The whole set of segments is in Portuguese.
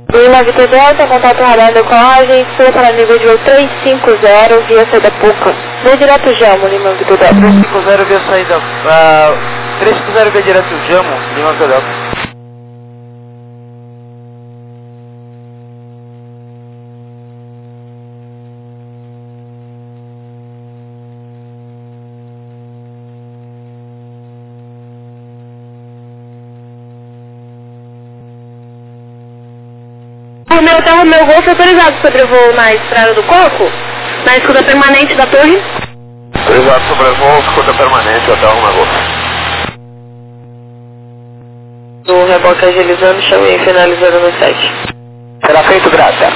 Lima Vitor Delta, contato radar decolagem, sul para nível de voo 350, via saída Puca. Via direto Jamo, Lima Vitor Delta. 350 via saída, 350 via direto Jamo, Lima Vitor Delta. O meu Golf autorizado sobre o voo na Estrada do Coco, na escuta permanente da torre. Autorizado sobre o voo, escuta permanente, hotel Roma Golf. O reboque agilizando, chamei finalizando no 7. Será feito, graça.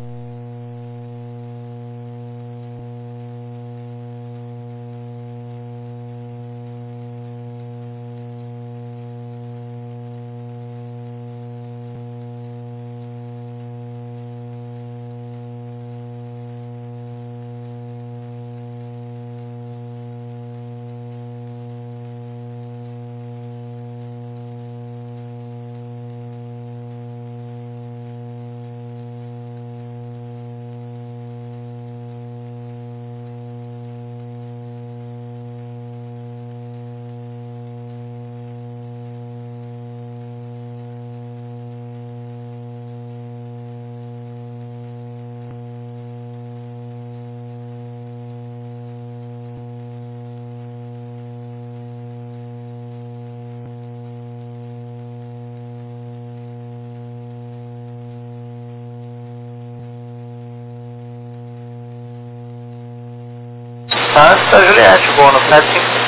Santa Juliette, voo no 75.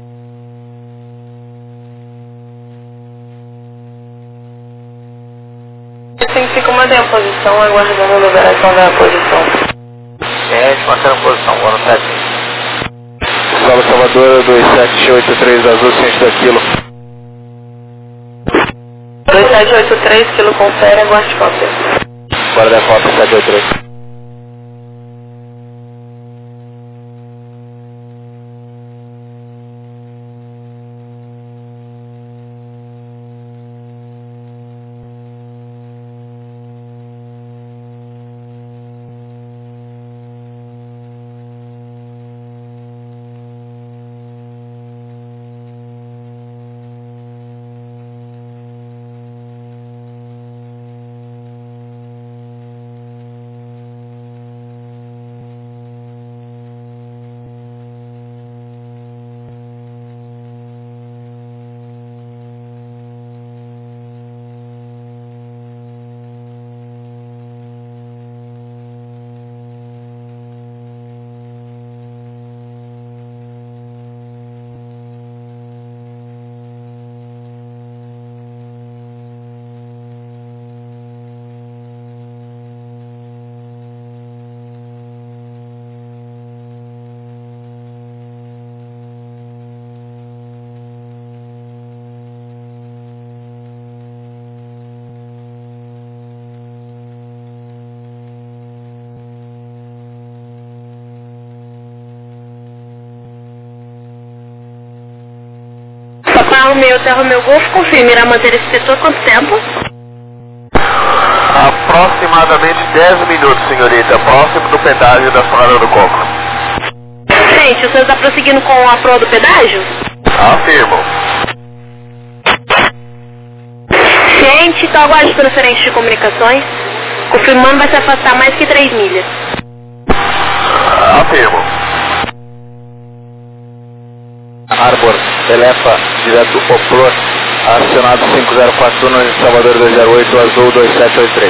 Fica mantém a posição, aguardando a liberação da posição. Mantendo a posição, voo no 75. Salve Salvador, 2783 azul, ciente da quilo. 2783, quilo confere, aguarde cópia. Bora da cópia, 783. Terra meu Golf, confirme, irá manter esse setor quanto tempo? Aproximadamente 10 minutos, senhorita, próximo do pedágio da Estrada do Coco. Gente, o senhor está prosseguindo com a proa do pedágio? Afirmo. Gente, então aguarde transferência de comunicações. Confirmando, vai se afastar mais que 3 milhas. Afirmo. Arbor, Telefa, direto Oplor, acionado 5041 em Salvador 208, azul 2783.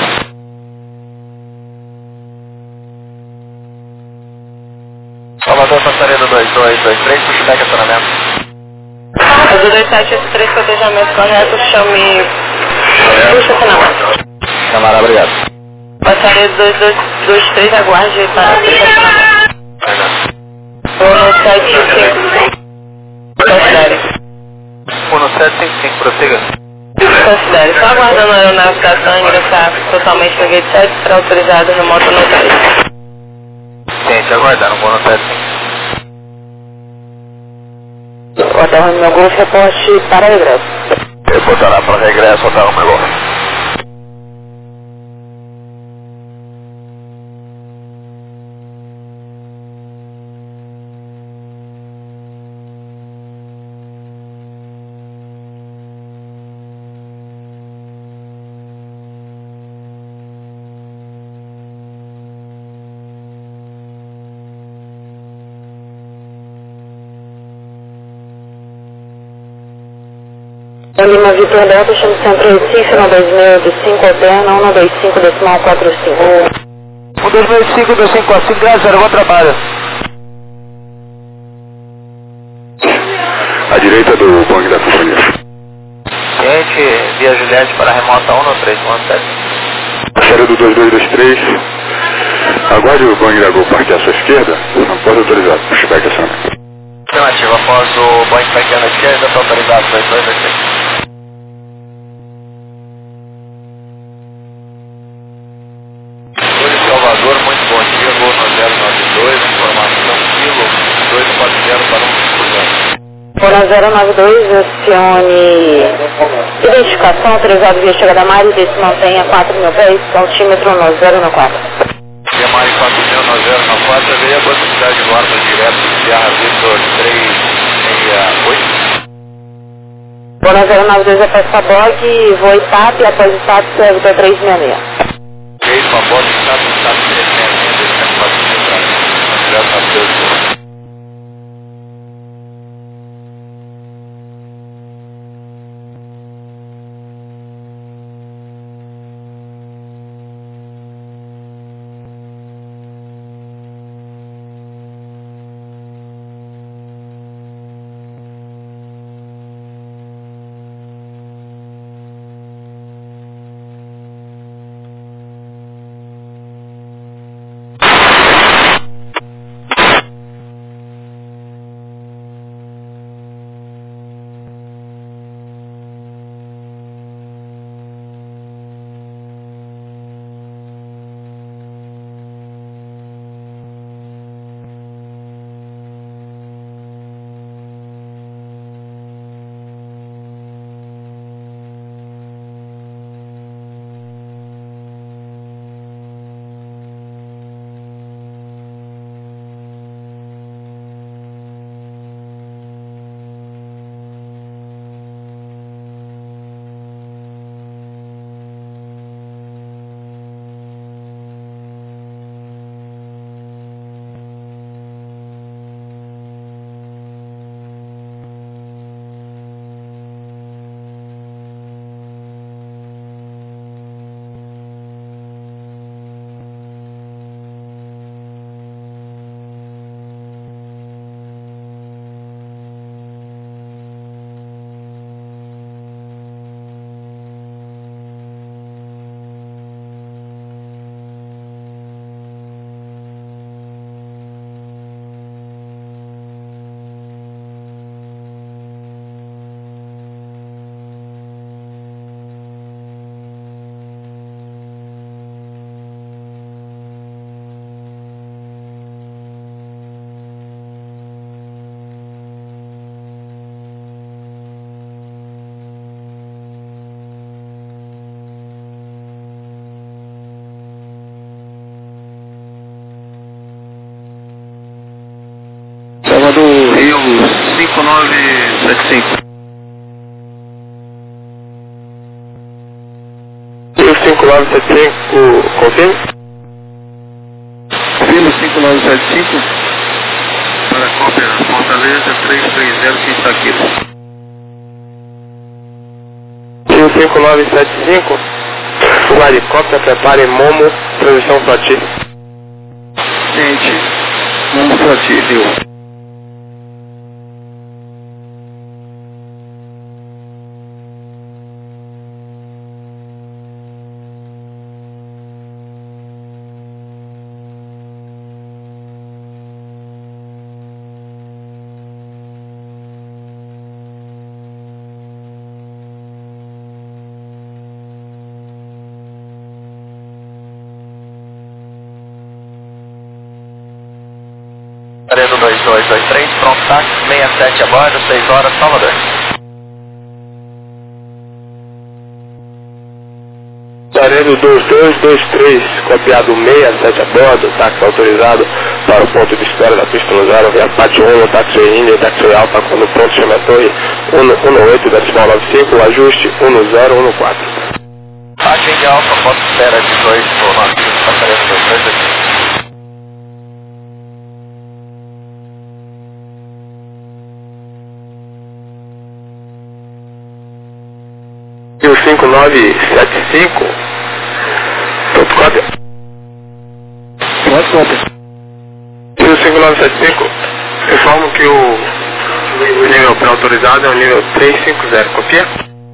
Salvador, Passarelo 2223, pushback acionamento. Azul 2783, cotejamento correto, chame... Puxa acionamento. Camarada, obrigado. Passarelo 2223, aguarde para puxa acionamento. No 755. Considere. 1755, prossiga. Considere. Só aguardando a aeronave da TAM ingressar totalmente no gate 7, será autorizado no moto no 10. Gente, aguardando, vou no 75. Hotel Romeu Golf, reporte para regresso. Eu botará para regresso, Hotel Romeu Golf. Lima Vitor Delta, chama Centro Recife, 120 do 5 alterna, 125 decimal 45. 125 do 545, graças, bom trabalho. À direita do Bang da companhia. Gente, via Juliette para a remota 19317. Série do 2223. Aguarde o Bang da Gol partir à sua esquerda. Não pode autorizar. Pushback acionamento. Afirmativa, após o Bang partir à esquerda, está autorizado 2226. Salvador, muito bom dia, voo no 092, informação quilo 240 para 150. Voo no 092, acione identificação, autorizado via chegada a Mari, desse mantenha 4.000 pés, altímetro no 014. Via Mari 4.000 no 094, veio a possibilidade de voar no direto Sierra Vitor 368. Voo no 092, após Sabog, voo ITAP, após ITAP, Vitor 366. Fez uma bola de estado 366, desse pode entrar. Graças a Deus. Salvador, Rio 5975. Rio 5975, confirme? Rio 5975, para a cópia Fortaleza 330, que está aqui. Rio 5975, fuga de cópia, prepare Momo, transição Floti. Gente, Momo Floti, Rio. Laredo 2223, pronto táxi, 67 a bordo, 6 horas, Salvador. Laredo 2223, copiado 67 a bordo, táxi autorizado para o ponto de espera da pista no 0, via Pátio 1, táxi Índia, táxi Alfa, quando pronto, chama Torre 18,95, ajuste 1014. Pátio Índia Alfa, ponto de espera 18,95, passaredo 2223. 5975. Ponto cópia. Pode cópia. Rio 5975. Informo que o nível pré-autorizado é o nível 350. Copia?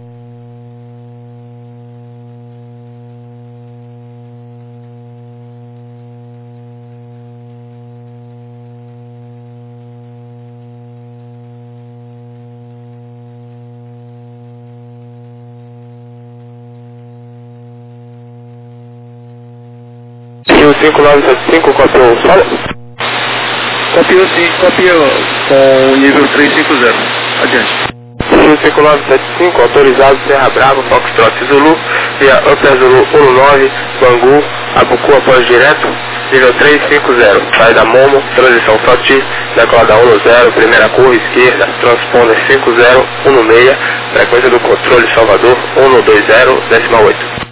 Rio 5975, copiou o solo? Copiou sim, copiou com o nível 350. Adiante. Rio 5975, autorizado Serra Brava, Foxtrot Zulu, via Upper Zulu 19, Bangu, Abucu após direto, nível 350, saída Momo, transição Soti, decolada 10, primeira curva esquerda, transponder 5016, frequência do controle Salvador 120, decimal 8.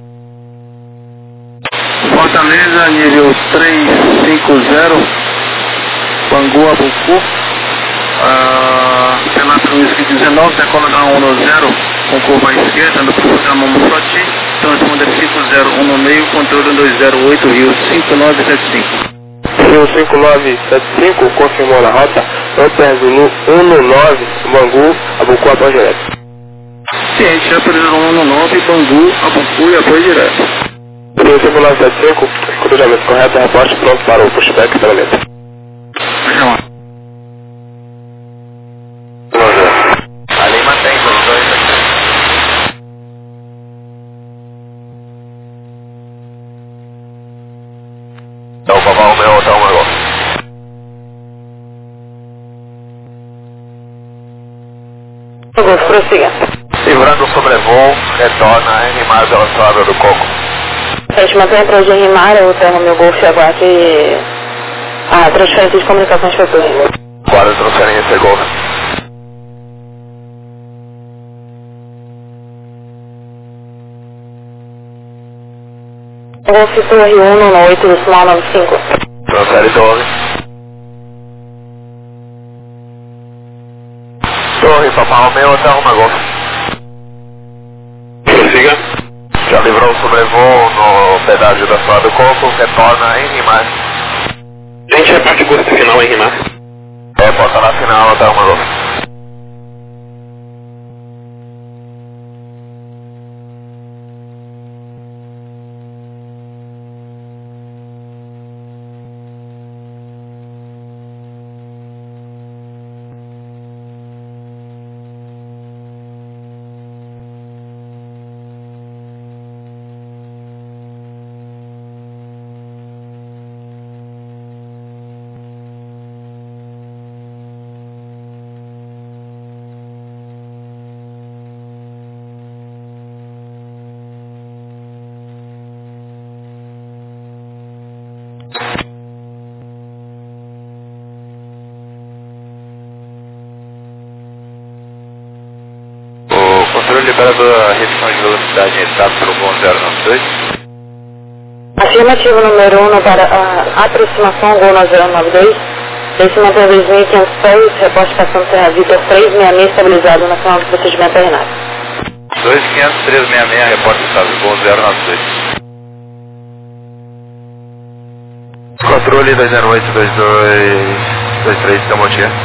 Fortaleza, nível 350, Bangu, Abucu, Senato Whisky 19, decola da 10, com curva à esquerda, no programa Mufati, transponder 5016, controle 208, Rio 5975. Rio 5975, confirmou na rota, Upper Zulu 19, Bangu, Abucu após direto. Ciente, Upper Zulu 19, Bangu, Abucu e após direto. Rio 5975, cruzamento correto, reporte pronto para o pushback pela meta. Ali mantém os dois aqui. Então, vamos ao meu hotel agora. Golfo, prossiga. Livrando o sobrevoo, retorna N mais ao estrada do Coco. Gente, mantenha para hoje em Rimar, o termo meu Golfo e aguarde a transferência de comunicações futuras. Guarda a transferência, Golfo. Golfo Torre 1 no 8 do sinal 95. Transfere 12. Torre, Papa Romeo, hotel Golfo. Prossiga. Já livrou o sobrevoo no pedágio da estrada do Coco, retorna em Rimar. Gente, a parte curta final em Rimar. Bota na final, hotel Golfo. O controle liberador a redução de velocidade em estado pelo voo 092. Afirmativo número 1 para a aproximação Gol 092. Esse mantém 2.500 pés, reporte passando Serra Vitor 366, estabilizado na final do procedimento RNAC. 2500, 366, repórter estado do voo 092. Controle 208, 2223, então bom dia.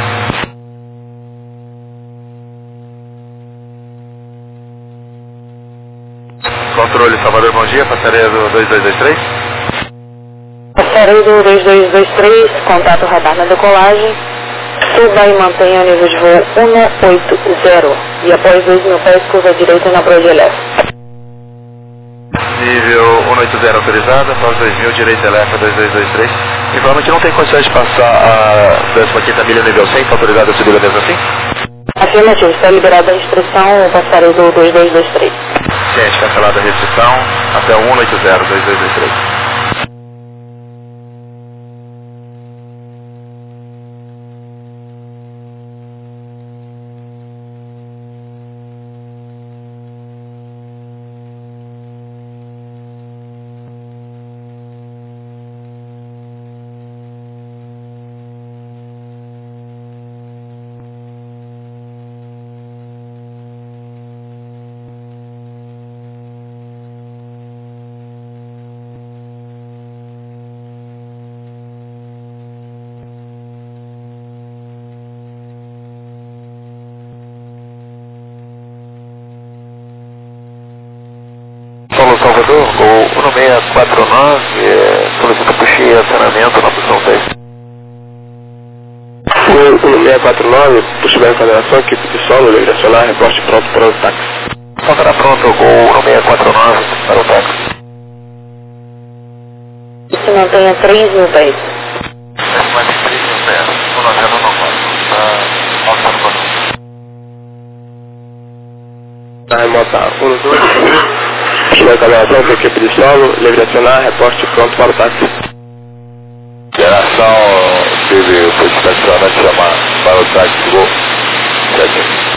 Controle Salvador, bom dia, passaria do 2223. Passaredo 2223, contato radar na decolagem. Suba e mantenha o nível de voo 180 e após 2.000 pés, curva direita na Broad Left. Nível 180 autorizado, após 2000, direita eleva 2223. Informa que não tem condições de passar a 15ª milha nível 100, está autorizado a subir mesmo assim? Afirmativo, está liberada a restrição, passaredo 2223. Ciente, cancelada a restrição, até o 180, 2223. Salvador, Gol 1649, solicita puxar e acionamento na posição 10. Gol 1649, puxa bem a federação, equipe de solo, direcionar, reposte pronto para o táxi. Então estará pronto, Gol 1649 para o táxi. Se mantenha 3.000 pés. Mais 3.000 pés, 19094, Tá remota 1, 2, puxa bem a federação, com equipe de solo, direcionar, reposte pronto para o táxi. Geração teve foi dispensada de chamar para o táxi Gol 7.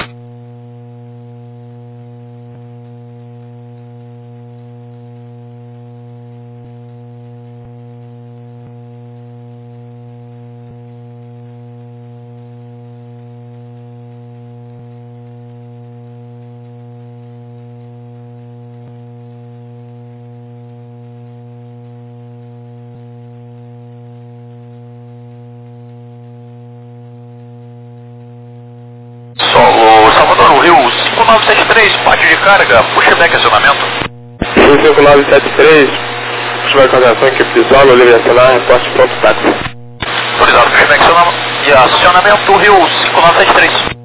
Salvador, o Rio 5973, pátio de carga, puxa back acionamento. 5973, puxa bem a federação, equipe de solo, direcionar, reposte pronto táxi. Autorizado, puxa back acionamento. E acionamento Rio 5973.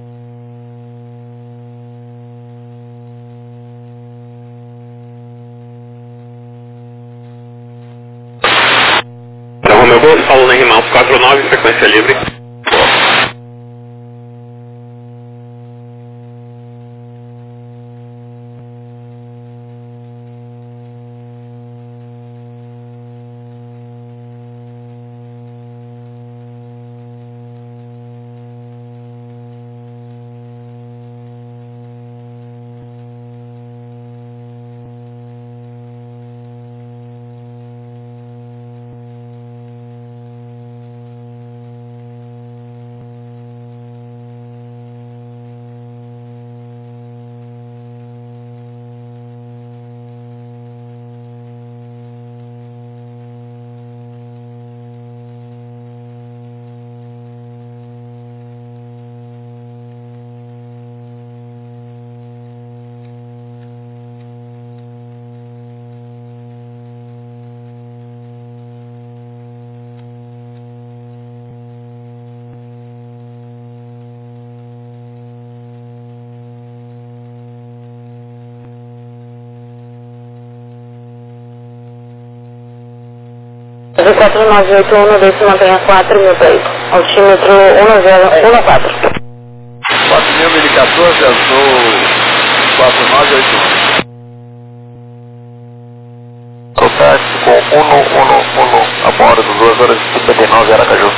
Bravo, meu gol, Paulo Neymar 49, frequência livre. V4981, se mantenha 4.000 pés. Altímetro 1014. 4014, azul 4981. O táxi com 111, a bordo, 2 horas e 59, Aracaju.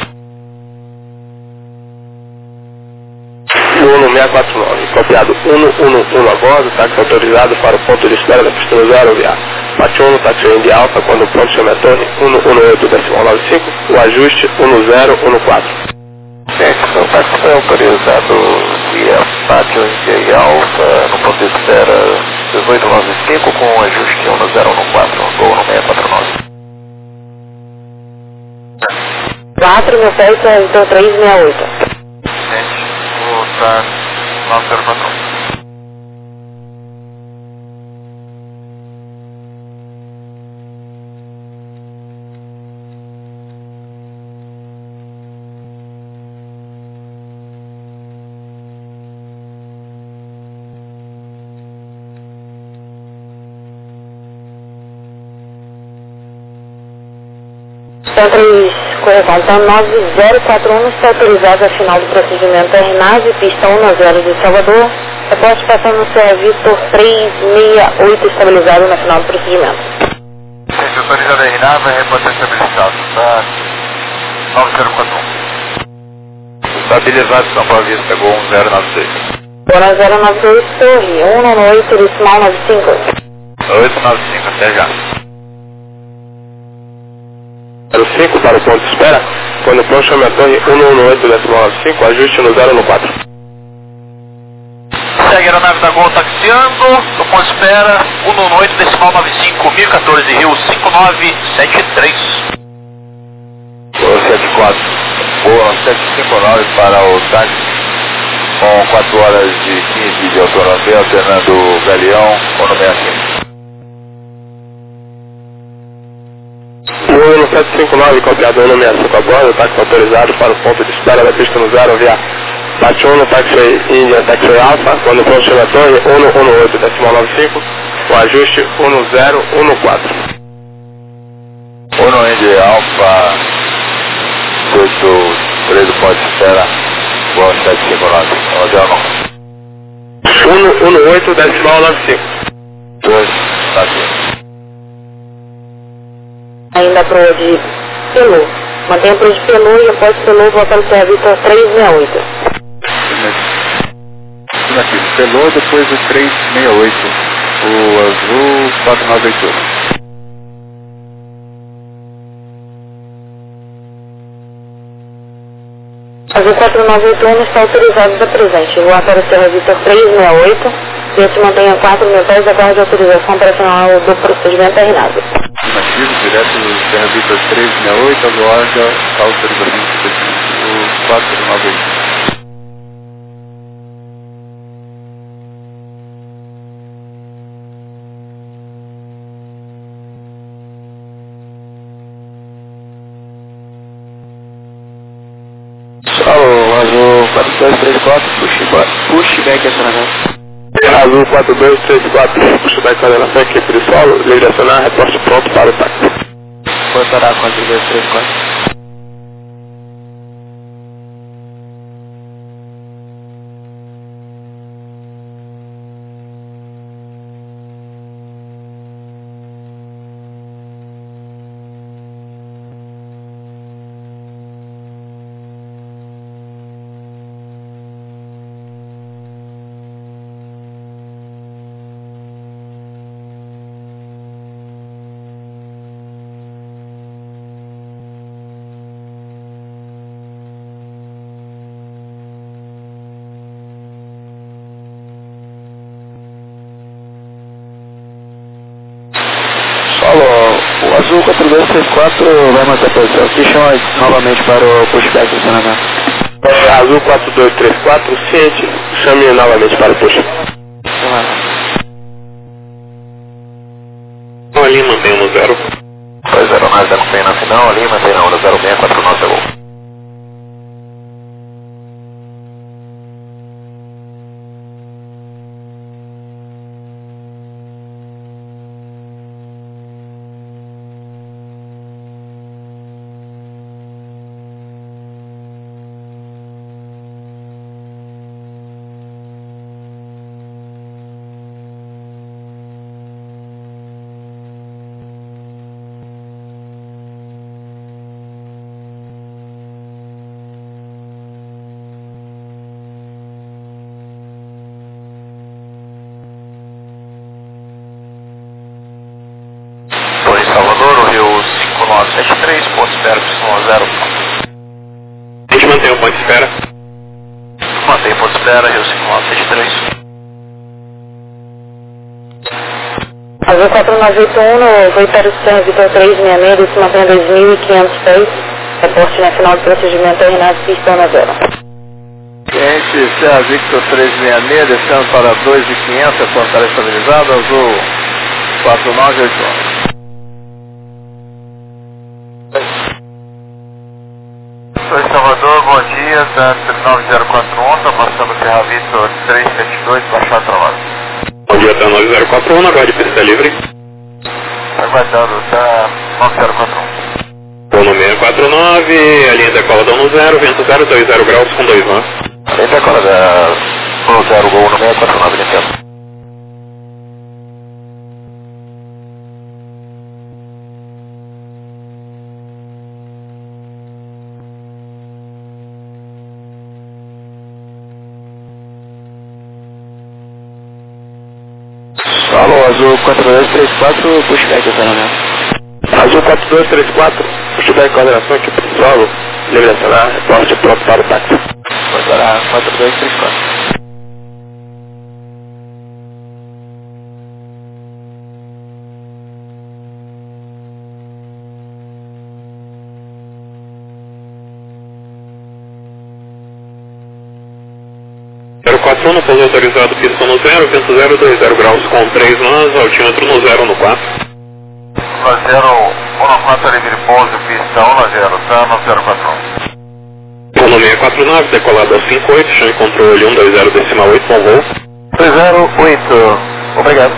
1649, copiado 111 a bordo, táxi autorizado para o ponto de espera da pista 0 via Pátio 1, táxi de alta, quando o ponto chama a torre 118,95, o ajuste 1014. O táxi foi autorizado via Pátio de alta, no ponto de espera 1895, com o ajuste 1014, Gol 1649. 4.000 pés, então 368. Tá 904. Correção 9041 está autorizado a final do procedimento RNAV, pista 10 de Salvador. Após passar no CA Vitor 368 estabilizado na final do procedimento. Sim, autorizado a RNAV, repórter estabilizado, tá 9041. Estabilizado, São Paulo Vista, Gol 1096. Bora 092, torre 198, decimal 95. 895, até já. 05 para o ponto de espera, quando o ponto chama a torre 118,95, ajuste no 014. Segue a aeronave da Gol taxiando, no ponto de espera 118,95, 1014, Rio 5973. Boa 74. Boa 759 para o táxi, com 4 horas e 15 de autonomia, alternando Galeão, com 65. Uno 759, copiado Uno 65 a bordo, táxi autorizado para o ponto de espera da pista no zero via Bate Uno, táxi India, táxi Alfa, quando for chegar a torre, Uno 18, decimal 95, o ajuste 1014. Uno India Alfa, 83 do ponto de espera, boa 759, hotel não. 118, decimal 95. 2, tá aqui. Ainda para o de Pelô. Mantenha para o de Pelô e após Pelô voltar ao serviço às 368. Aqui, Pelô, depois o 368. O azul 498. Azul 4981 está autorizado da presente. Voar para o Serra Vitor 368. E se mantenha 4 mil pés da guarda de autorização operacional do procedimento terminado. Nativo, direto do Serra Vitor 368, aguarda a autorização do 498. Azul 4234, Pushback acionamento. Azul 4234, pushback coordenação, equipe de solo, livre acionar, reporte pronto para o táxi. Botará 4234. O Azul 4234 vai manter a posição aqui, chama novamente para o pushback de acionamento. Azul 4234, ciente, chame novamente para o push. Ali mantém no 0. 209 da companhia na final, ali mantém na onda 0649 segundo. Salvador, o Rio 5973, ponto espera, Y0. A gente mantém o ponto de espera. Mantém o ponto de espera, Rio 5973. Azul 4981, vou para o Serra Vitor 366, se mantém a 2.500 pés. Reporte na final do procedimento terminado, pista na 0. Cliente Serra Victor 366, descendo para 2.500, reporte estará estabilizado, Azul 4981. Oi, Salvador, bom dia, tá 9041, tá passando Serra Vitor 372, baixar travado. Bom dia, tá 9041, aguarde pista livre. Aguardando, tá 9041. Uno 649, a linha decola da 10, vento 020 graus com 2 nós. A linha decola da 10, gol 1649, linha tempo. Alô, Azul 4234, pushback acionamento. Azul 4234, pushback coordenação, equipe de solo, livre acionar, reporte pronto para o táxi. Botará 4234. no pouso autorizado, pista no 0, vento 020 graus com 3 nós, altímetro no 0 no 4. 0, 194 livre pouso, pista 190, tá 9041. Plano 649, decolado ao 58, chão e controle 120,8, bom voo. 208, obrigado.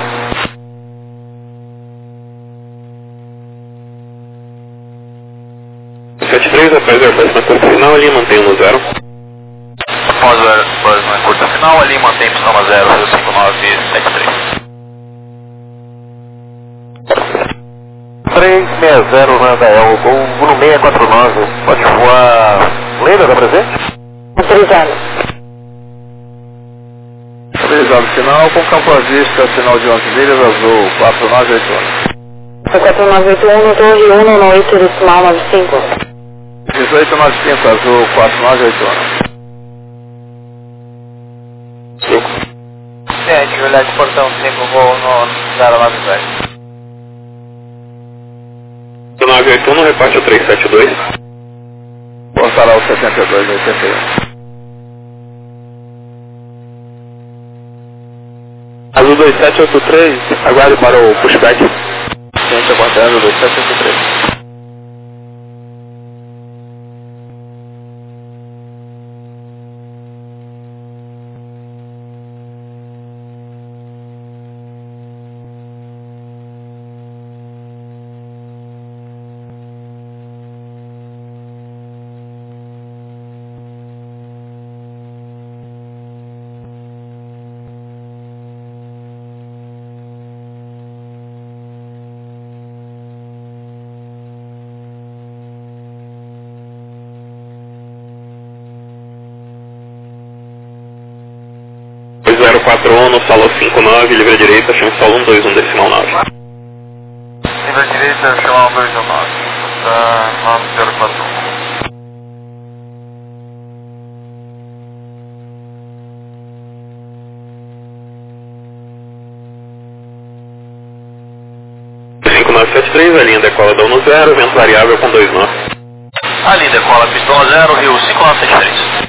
Após o Airbus na curta final, ali mantém no 0. Após o Airbus na curta final, ali mantém pistão a 0, 5973. 360 Randael, voo 649, pode voar Lenda, tá presente? Autorizado. Autorizado final, com campo à vista, sinal de 11 milhas, azul, 4981. 4981, torre 1 no 8 decimal 95. 1895, azul, 4981. Juliette, portão 5, voo no 097. 981, reparte o 372. Portal 6281. Azul 2783, aguarde para o pushback. Gente, aguardando 2783. Zero 41 no solo 59, livre direita, chão solo 121 decimal 9. Livre direita, chão 129, tá 9041. A linha decola da 10, vento variável com 29. A linha decola pistão a 0, Rio 5973.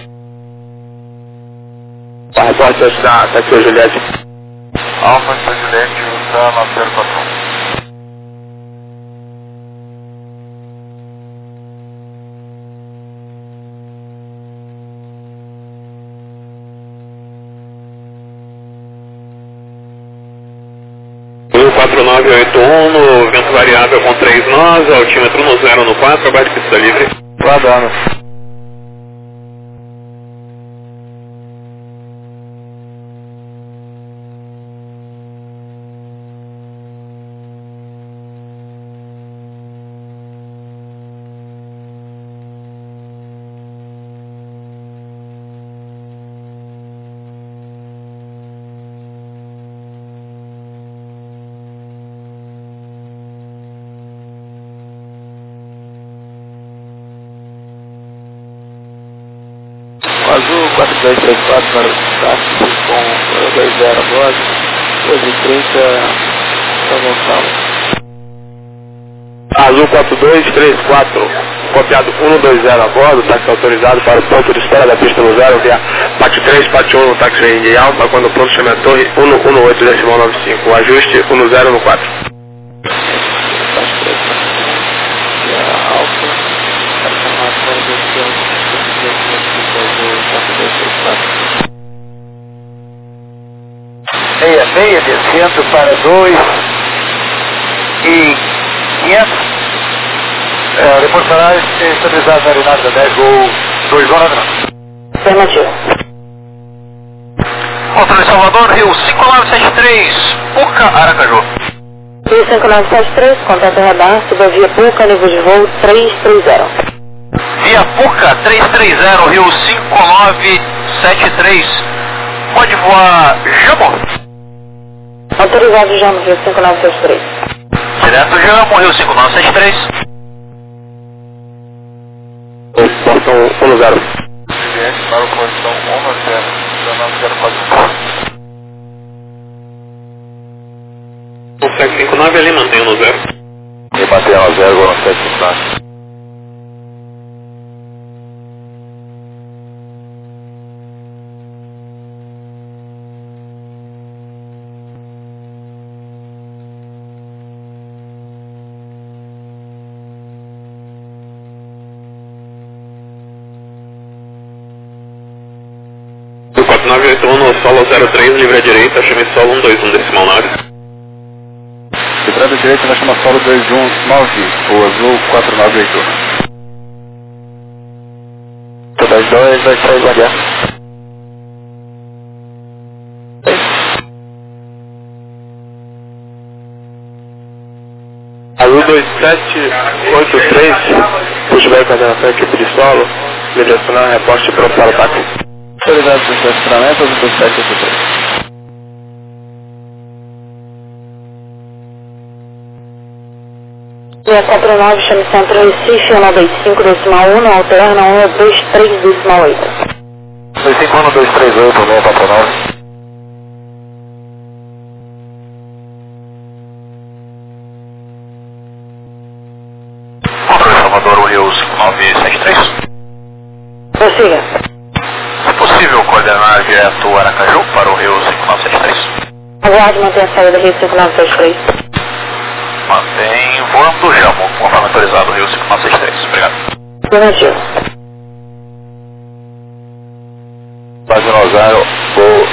A resposta está aqui, Juliette. Alfa Juliette, tá 9041. Rio 4981 no vento variável com 3 nós, altímetro no 0 no 4, abaixo de pista livre. Guardando. Azul 4234 para o táxi com 20 agora, 12h30, São Gonçalo. Azul 4234, copiado 120 a bordo, táxi autorizado para o ponto de espera da pista no 0, via PAC 3, PAC 1 no táxi em alta, quando o ponto chama a torre 118 decimal 95, o ajuste 10 no 4. Meia, descendo para 2 e 500. Reportará estabilizado na aeronave da 10, gol 2 horas. Afirmativo. Controle Salvador, Rio 5973, Puca, Aracaju. Rio 5973, contato radar, suba via Puca, nível de voo 330. Via Puca 330, Rio 5973, pode voar Jamo? Autorizado já no Rio 5973. Direto Jamo, Rio 5973. Portão 10. Cliente para o portão 10, 9041. 759 ali, mantenha no 0. Rebater a 0, agora 759. 981 solo 03, livre à direita, chame solo 121,9. Livrada à direita, vai chamar solo 219, o azul 4981. Todas 2, vai sair do guardião. Azul 2783, pushback na frente, equipe de solo, direcionar, reposte pronto para o táxi. Autoridade do estacionamento, azul 2783. Linha 49, chame centro Recife, 125,1, alterna 123,8. 251-238, linha 49. Controle Salvador, o Rio 5973. Prossiga. É possível coordenar direto Aracaju para o Rio 5973? Aguarde, mantenha a saída Rio 5973. Mantém voando, Jamo, conforme autorizado, Rio 5963. Obrigado. Negativo. Base no 0, voo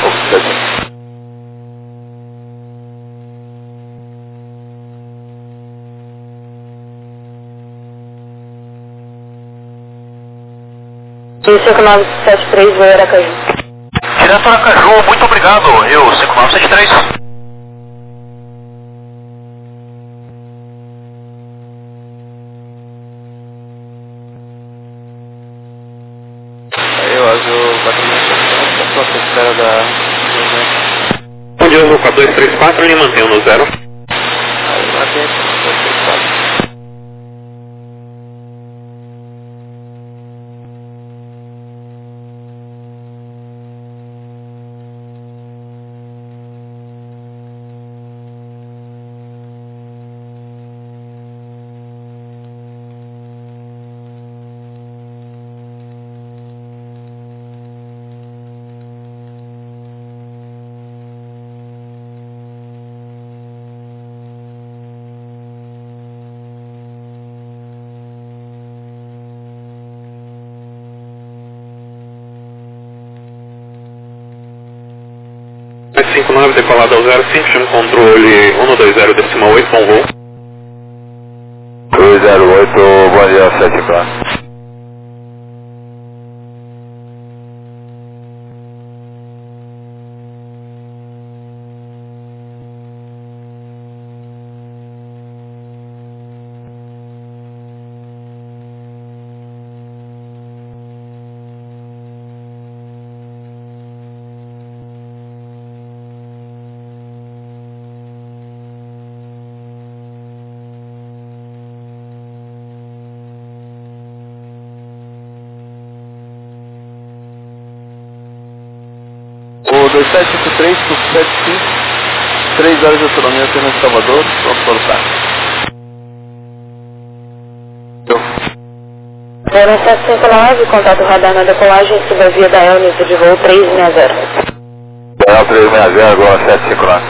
5973, voo Aracaju. Direto Aracaju, muito obrigado, Rio 5973. Aí o azul 4.900, só que espera da... Bom dia, azul 4234, ele mantém no 0. Aí mantém 234. Mais 59, decolado ao 05, chame controle 120,8, bom voo. 208, bom dia, 74. O 2753 por 75, 3 horas de autonomia aqui no Salvador, vamos para o táxi. Voo 759, contato radar na decolagem, suba via da nível de voo 360. Daniel 360, agora 759.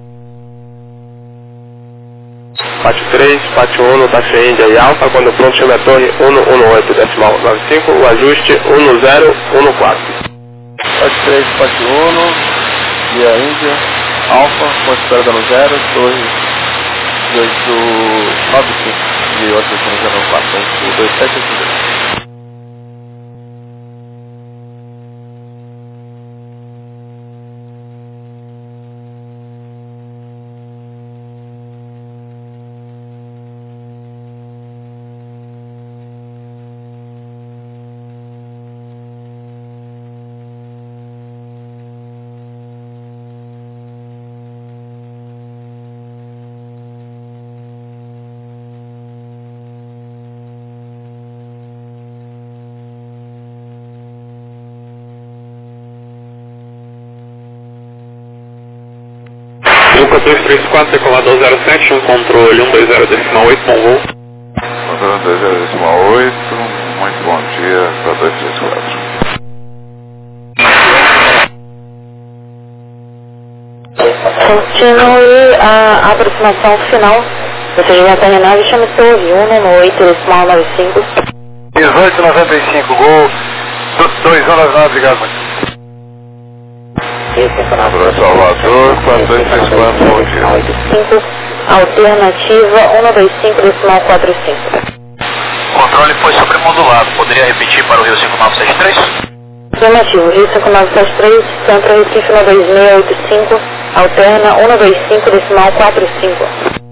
Pátio 3, Pátio 1, taxa Índia e Alfa, quando pronto chame a torre 118,95, o ajuste 1014. Pátio 3, Pátio 1, via Índia, Alfa, ponto espera dando 0, torre 1895, de 804, 2782. Luca 234, decolado ao 07, controle 120,8, bom voo. Controle 120,8, muito bom dia para 234. Continue a aproximação final. Você já está em nave, chama torre 118,95. 1895, gol 2199, obrigado muito. Controle Salvador, 4234, bom dia. 85, alternativa 125,45. Controle foi sobremodulado. Poderia repetir para o Rio 5973? Afirmativo, Rio 5973, Centro Recife 12685, alterna 125,45.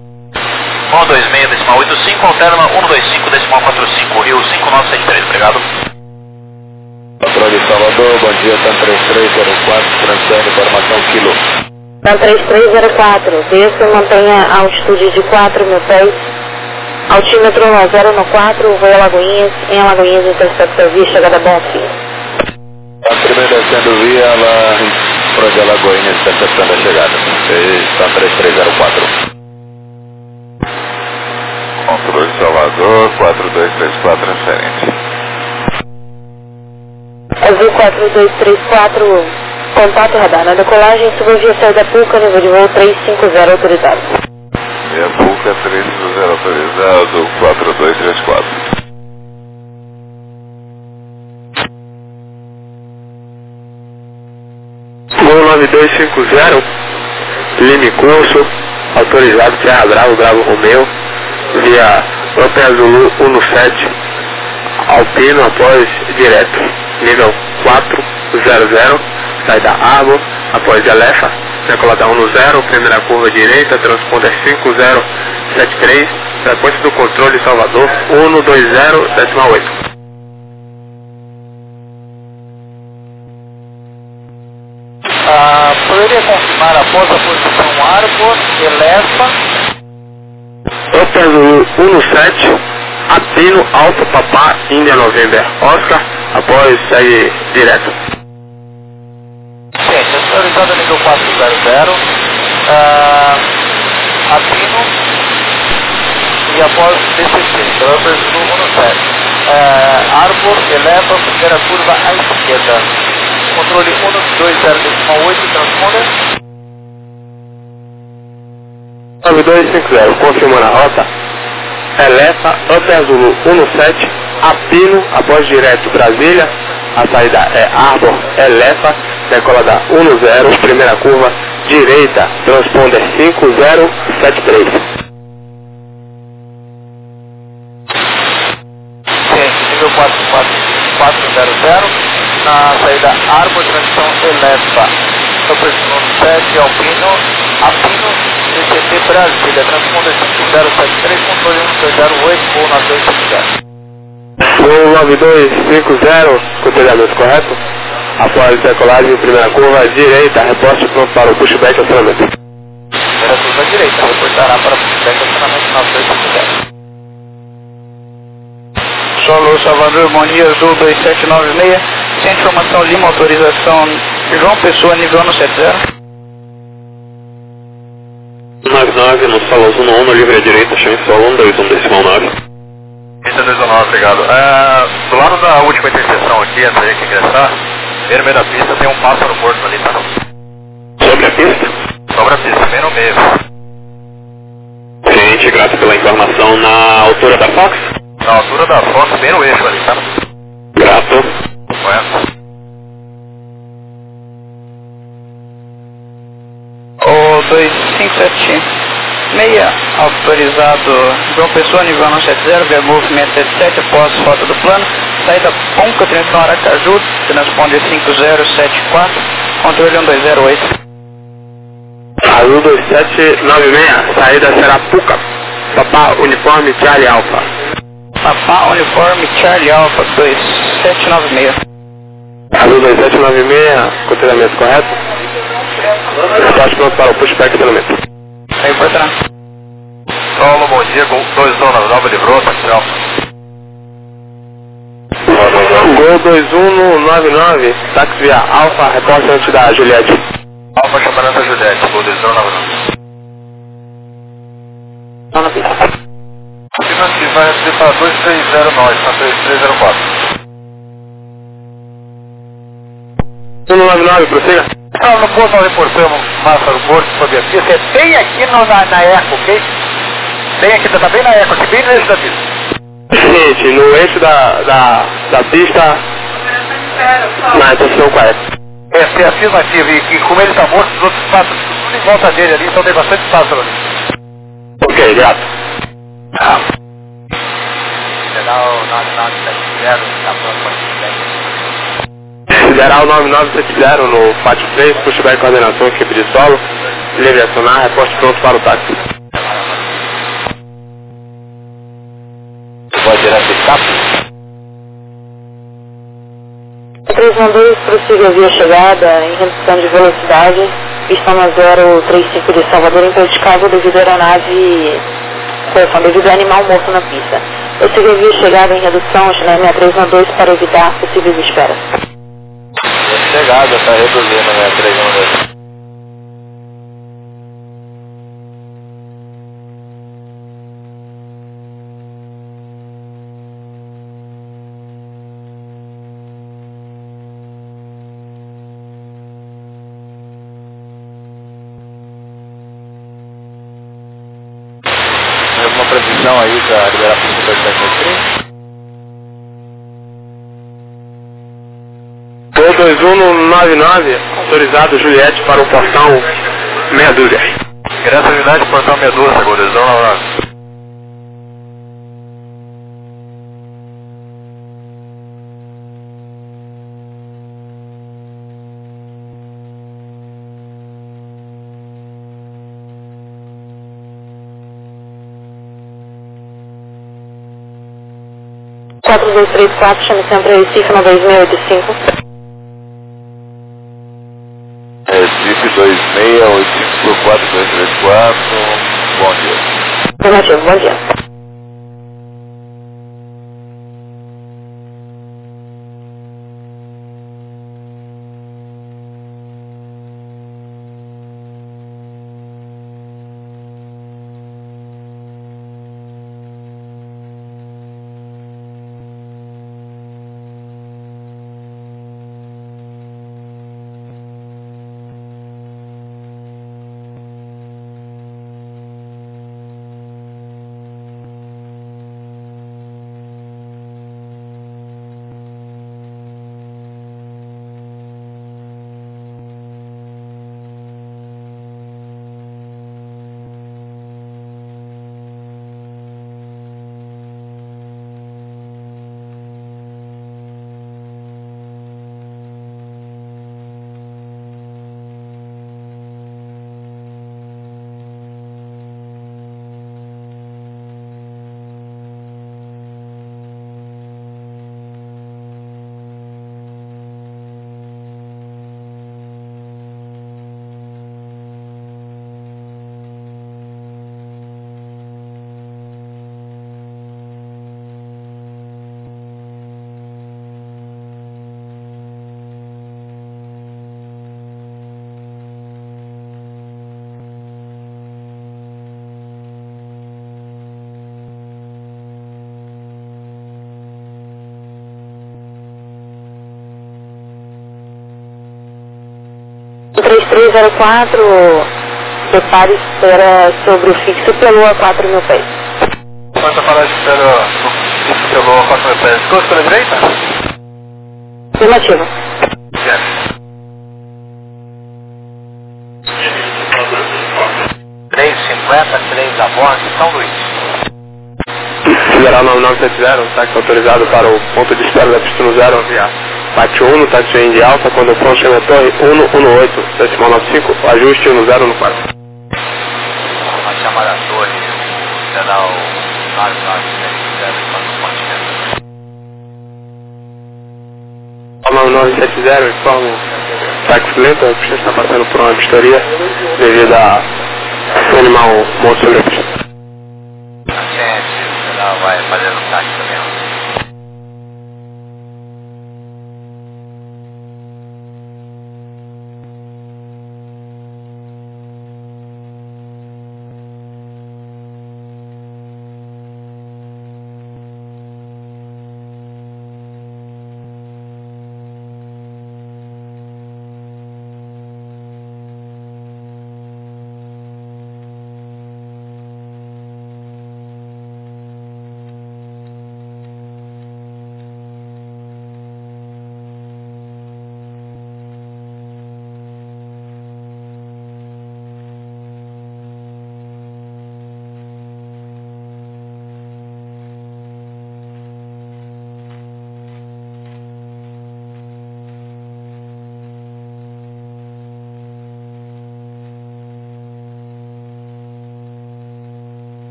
126,85, alterna 125,45, Rio 5973, obrigado. Controle Salvador, bom dia, TAM 3304, transfere informação quilo. TAM 3304, desça e mantenha altitude de 4.000 pés. Altímetro 0 no 4, voo Alagoinhas, em Alagoinhas, intercepta via, chegada Bonfim. A primeira descendo via lá para de Alagoinhas, interceptando a chegada. Está 3304. Controle Salvador, 4234, transferência. Azul 4234, contato radar. Na decolagem, suba via saída Puca, nível de voo 350 autorizado. Via Puca, 350 autorizado, 4234. Voo 9250, Lime curso, autorizado, Serra Bravo, Bravo Romeu, via Hotel Zulu 17, Alpino após direto, nível 400, saída Arbor, após Elefa, decolada 10, primeira curva direita, transponder 5073, frequência do controle Salvador 120,8. Poderia confirmar após a posição Arbor, Elefa, Hotel Zulu 17, Apino Alfa Papá, Índia November Oscar, após sair direto. Sim, autorizado nível 400, Apino e após DCC, Upper Zulu 17, Arbor, Eleva, primeira curva à esquerda, controle 120,8, transponder. 9250, confirmando a rota, Elefa, Upper Zulu 17, Apino, após direto Brasília, a saída é Arbor, Elefa, decolada 10, primeira curva direita, transponder 5073. Sim, nível 400, na saída Arbor, transição Elefa, Upper Zulu 7, Apino, DCT Brasília, transponder 5073, controle 1208, voo 9250. Voo 9250, controlhamento correto, após decolagem, primeira curva direita, reporte pronto para o pushback acionamento. Primeira curva direita, reportará para pushback acionamento 9250. Solo Salvador, bom dia, Azul 2796, sem informação Lima, autorização João Pessoa, nível 170. 99 no solo Azul 1, no livre à direita, chame solo 121,9. Pista 219, obrigado. Do lado da última interseção aqui, antes da gente ingressar, vermelho da pista, tem um pássaro morto ali, tá? Sobre a pista? Sobre a pista, bem no meio. Gente, graças pela informação, na altura da Fox? Na altura da Fox, bem no eixo ali, tá? Grato. Correto. O 2576, autorizado João Pessoa, nível 170, via movimento 77, após foto do plano, saída Ponca, transição Aracaju, transponder 5074, controle 1208. Azul 2796, saída será Puca, Papá Uniforme Charlie Alpha. Papá Uniforme Charlie Alpha 2796. Azul 2796, controlhamento correto? Resposta pronto para o pushback acionamento. Aí, portará. Solo, bom dia, Gol 219, livrou, parcial. Gol 2199, táxi via Alfa, reporte antes da Juliette. Alfa chamando a Juliette, Gol 219. Tá na pista. Afirmativo, vai receber para 2309, para 3304. 199, prossiga. Não, no posto nós reportamos Pássaro Morto sobre a pista, é bem aqui na Eco, ok? Bem aqui, tá bem na Eco, aqui bem no eixo da pista. Gente, no eixo da pista, na estação 40. Tem a afirmativa, e como ele está morto, os outros pássaros, tudo em volta dele ali, então tem bastante pássaro ali. Ok, grato. Federal 9970, está pronto para Federal 9970 no pátio 3, pushback coordenação, equipe de solo, livre acionar, reporte pronto para o táxi. Pode tirar esse escape? 312 prossiga via chegada em redução de velocidade, pista na 035 de Salvador impraticável devido à aeronave, devido a animal morto na pista. Prossiga via chegada em redução, chegando a 312 para evitar possíveis esperas. Chegada, está reduzindo, né? 312. Tem alguma previsão aí para liberar a pista 273? 22199, autorizado Juliette para o portão meia dúzia. Criança unidade, portão meia dúzia, gurizão na hora. Quatro, 2, 3, 4, chame sempre a Recife, 92685. Recife 26854234, bom dia. Afirmativo, bom dia. O 3304, prepare espera sobre o fixo pelo a 4.000 pés. Quanto a falar de fixo pelo 4.000 pés? Curso pela direita? Afirmativo. Yes. $3,50 a bordo, São Luís. Federal 9970, táxi autorizado para o ponto de espera da pista no 0 via pátio 1, no táxi de alta, quando o ponto chama a torre 118, decimal 95, ajuste 10 no 4. A chamada torre, Federal 9970, para o continente. 9970, informa o táxi lento, a pista está passando por uma vistoria devido a um animal morto sobre a pista. A gente, Federal, vai fazer um táxi também.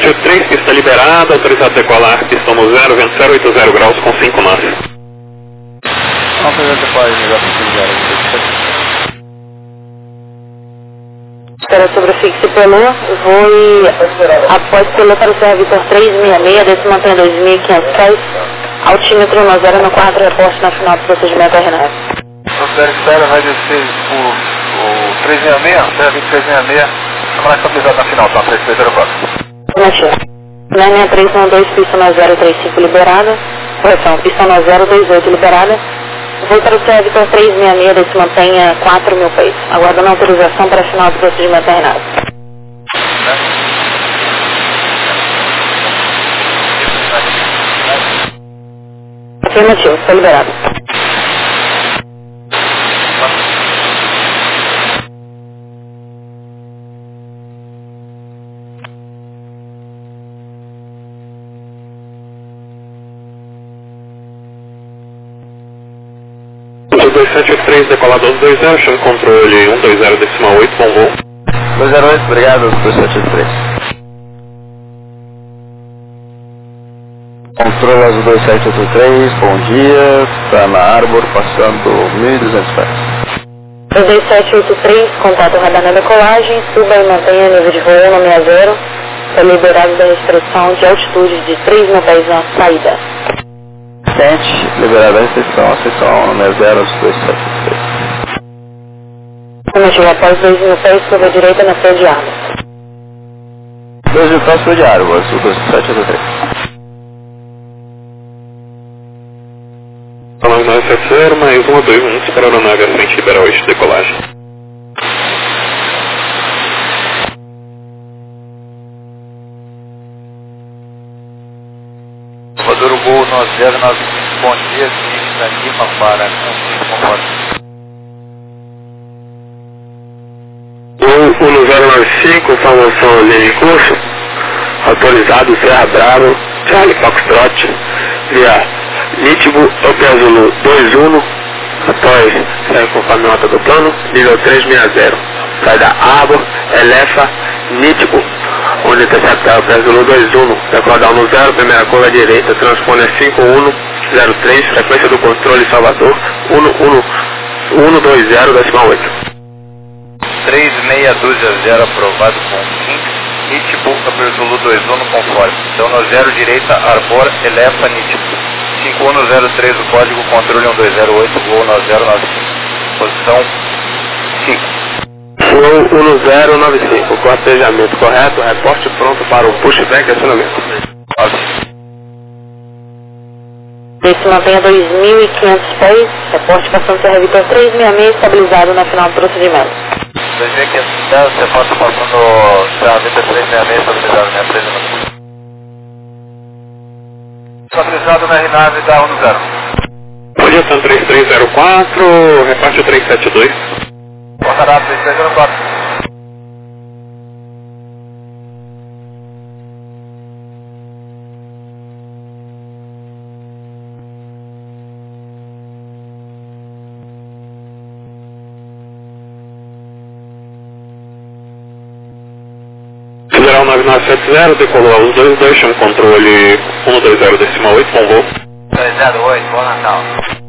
2783, pista liberada, autorizado a decolar, pista no 0, vento 080 graus com 5 nós. Espera sobre o fixo Pelô, voo após Pelô para o Serra Vitor 366, desse mantenha 2.500 pés, altímetro no 0 no 4, reporte na final do procedimento RNF. Espera, vai descer o 366, Serra Vitor 366, câmara estabilizada na final, tá? 3304. Negativo. Na linha 312, pista no 035 liberada, correção, pista no 028 liberada, vou para o Serra Vitor 366, desse mantenha 4.000 pés, aguardando autorização para a final do procedimento RNF. Afirmativo, está liberado. O 2783, decolado aos 20, chama controle 120.8, bom voo. 208, obrigado, 2783. Controle azul 2783, bom dia, está na Arbor, passando 1.200 pés. 2783, contato radar na decolagem, suba e mantenha nível de voo no 60, foi liberado da restrição de altitude de 3.000 pés na saída. Liberada a restrição, seção no 0 aos 2783. Afirmativo, após 2.000 pés, suba à direita na freio de armas. 2.000 pés, freio de Arbor, azul 2783. 9970, mais 1 a 2 minutos para a aeronave à frente liberar oeste de decolagem. Salvador Gol 909, bom dia, da Lima para O 1095, formação linha de curso, autorizado Serra Bravo, Charlie Foxtrot, via Nitibo, Opiazulu 21, após sair conforme nota do plano, nível 360, sai da Arbor, Elefa, Nitibo, onde interceptar o Opiazulu 21, decodal no 0, primeira curva à direita, transpone a 5103, frequência do controle Salvador, 120.8. 3620, aprovado com 5. Nitibu, Opiazulu 21 conforme. Então no 0 direita, Arbor, Elefa, Nitibu. 5103, o código controle 1208, voo 9095. Posição 5. Voo 1095, cortejamento correto, reporte pronto para o pushback e acionamento. Esse mantenha 2.500 pés, reporte passando Serra Vitor 366, estabilizado na final do procedimento. 2.510, você passa passando Serra Vitor 366, estabilizado na minha presa. Estabilizado na RNAV da 10. Projeção 3304, reparte 372. Portará 3304. Federal 9970, decolou aos 22, chama controle 120.8, bom voo. 208, bom Natal.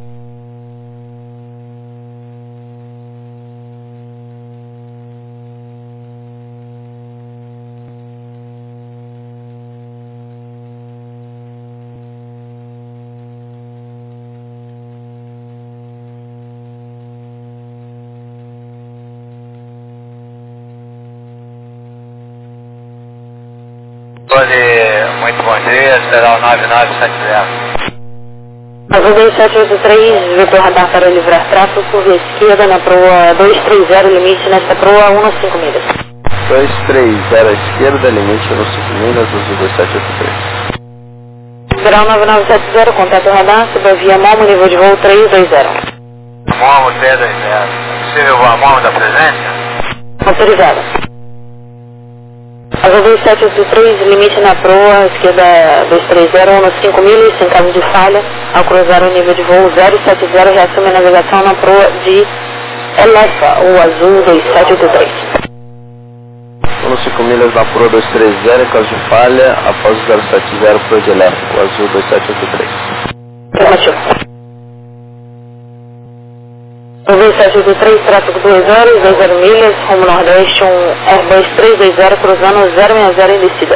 Muito bom dia, Federal 9970. Azul 2783, vetor radar para livrar tráfego, curva esquerda na proa 230, limite nesta proa 1 milhas. 230 à esquerda, limite no 5 milhas, azul 2783. Federal 9970, contato radar, suba via Momo, nível de voo 320. Momo 320. Possível voar Momo da presente? Autorizada. Azul 2783, limite na proa, esquerda 230, nos 5 milhas, em caso de falha, ao cruzar o nível de voo 070, reassume a navegação na proa de Elefa, o azul 2783. Sono 5 milhas na Pro 230, caso de falha, após o 070 Pro de elétrico, azul 2783. Afirmativo. 2783, tráfego 2 horas, 20 milhas, rumo nordeste, Airbus 320 cruzando 060 em descida.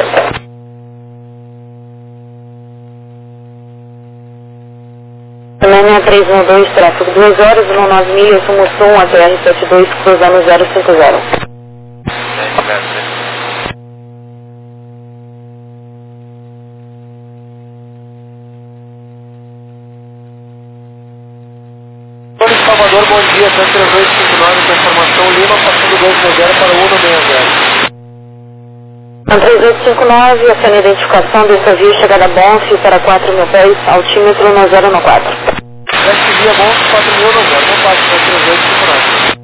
Também 312, tráfego 2 horas, 19 milhas, rumo sul, ATR 72 cruzando 050. Salvador, bom dia, 3259, com informação Lima, passando 260 para o 160. 3859, essa é a identificação dessa via, chegada Bonf para 4.000 pés, altímetro no 014. Essa via Bonf 4.000 no 014, 3859.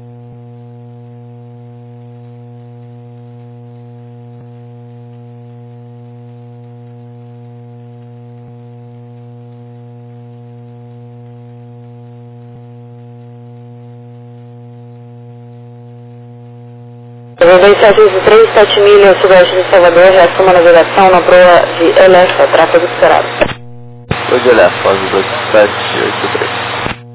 Sobre 2703, 7 milhas sudoeste de Salvador, reassuma a navegação na proa de Elefa, tráfego esperado. Pro de elétrico, azul 2783.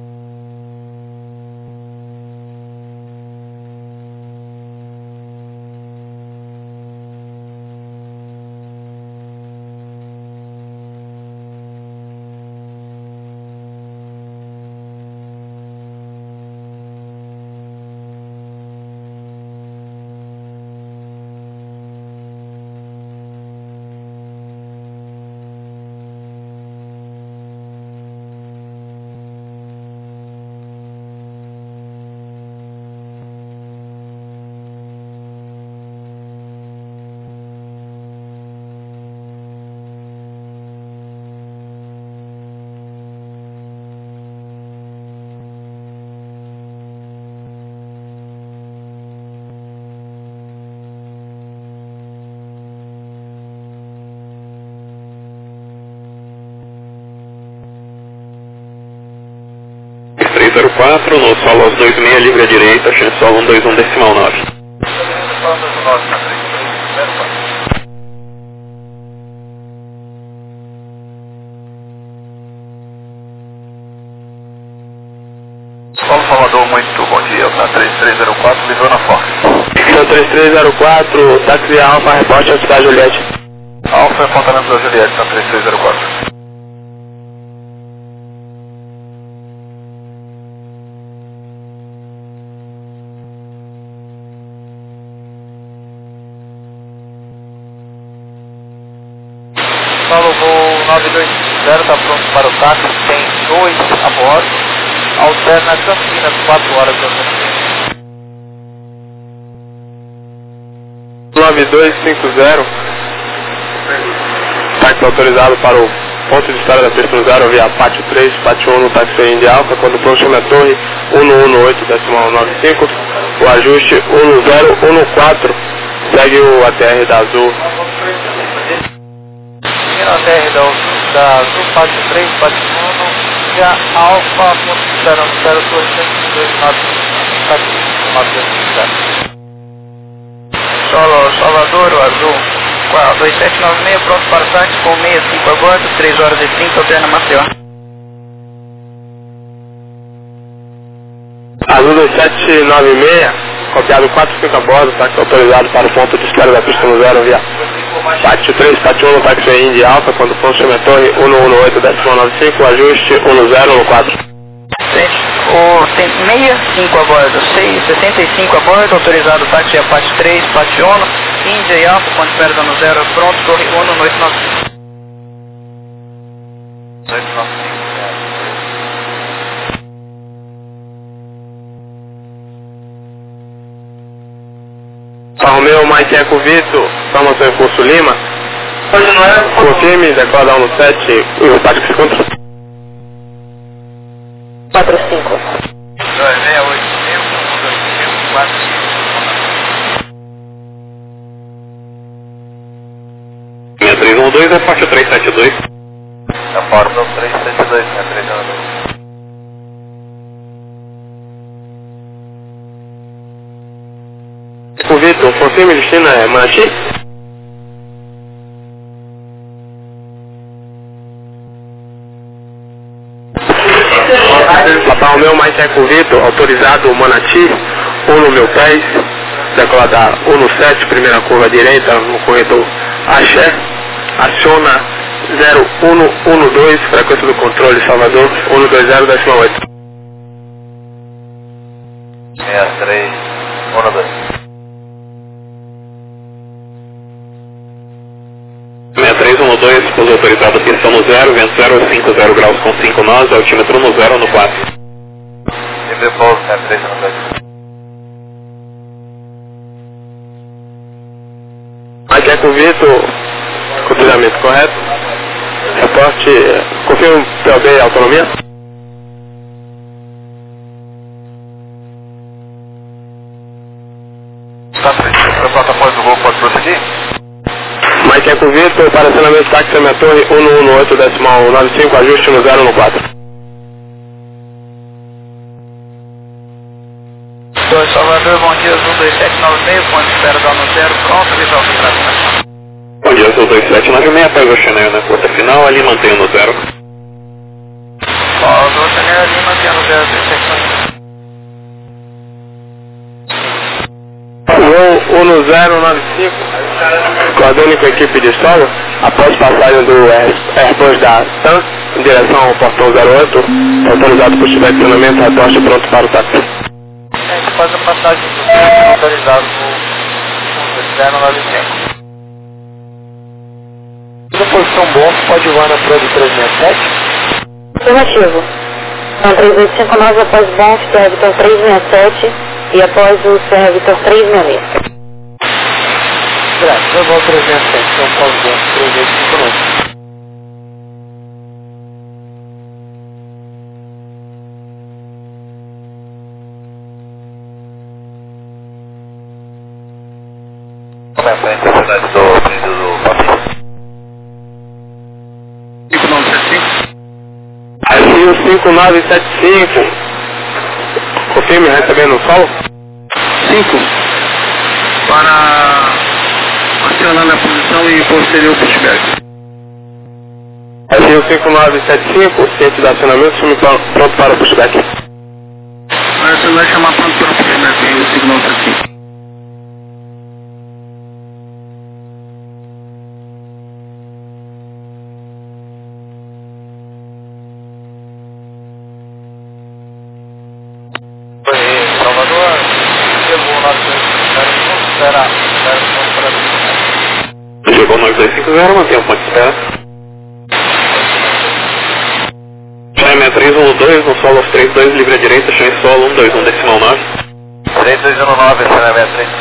No solo aos 26, livre à direita, chance solo 121 decimal 9. Paulo Salvador, muito bom dia, tá 3304, livrou na Fox. 3304, táxi Alfa, reporte à cidade Juliette. Alfa, apontamento da Juliette, tá 3304. Paulo, voo 920, está pronto para o táxi, tem 2 a bordo, alterna Campinas, 4 horas da manhã. 9250, táxi autorizado para o ponto de história da pista 0 via pátio 3, pátio 1 no táxi Indy Alfa, quando próximo à torre 118 decimal 95, o ajuste 1014, segue o ATR da Azul. Na TR da Azul, pátio 3, pátio 1, via Alfa, ponto de história 02927. Solo Salvador, o Azul 2796, pronto para táxi com 65 a bordo, 3 horas e 30, alterna Maceió. Azul 2796, copiado 45 a bordo, táxi autorizado para o ponto de espera da pista 0 via pátio 3, pátio 1 no táxi Indy Alfa, quando próximo à torre 118 decimal 95, ajuste 1014. Tem 65 a bordo, 65 a bordo, autorizado táxi a pátio 3, pátio 1, Indy e Alfa, ponto de espera no 0, pronto, torre 1 no 895. Romeu Mike Eco Vitor, formação em curso Lima. Hoje não é? Confirme, decola 1 no 7, o táxi se encontra. 45. 6312 é faixa 372. É Fórmula 372, 6312. O Vitor, confirme destino é Manati? Papai, o meu mais Eco Vitor, autorizado Manati, 1 no meu pés, decolada 17, primeira curva direita no corredor Axé, aciona 0112, frequência do controle Salvador, 120,8. 63, 12. 6312, pouso autorizado, pistão no 0, vento 050 graus com 5 nós, altímetro no 0 no 4. Livre pouso, 6312. Aqui é com o Vitor, comportamento correto? Reporte, confirma o POB e autonomia? Transporta após o voo, pode prosseguir? Mike é com o Vitor, para acionamento táxi minha torre 118,95, ajuste no 0 no 4. 2 Salvador, bom dia, Azul 2796, ponto de espera da no 0, pronto, visual de tratamento. Bom dia, Azul 2796, pega o Chanel na curta final, ali mantenha no 0. Azul Chanel ali, mantenha no 0, 2796. Voo 1095, coordenando com a equipe de solo, após passagem do Airbus da TAM, em direção ao portão 08, autorizado por estiver de treinamento, retorte pronto para o táxi. A gente faz a passagem do tempo autorizado no 095. Na posição bom, pode voar na prova de 367? Afirmativo. Então 3859 após bom, Sierra Vitor 367 e após o Sierra Vitor 366. Graças, eu vou 367, então pós bom, 3859. Começa a intensidade do período Papi. 5975. Brasil 5975, confirme recebendo o sol? 5. Para acionar na posição e posterior pushback. Brasil 5975, ciente do acionamento, filme pronto para o pushback. Você vai chamar pronto para o pushback aí, o signal está aqui. Salvador, chegou 950, Chegou 9250, mantém o ponto de espera. Chame 312, no solo aos 32, livre à direita, chame solo 121,9. 3219, estacionamento 3.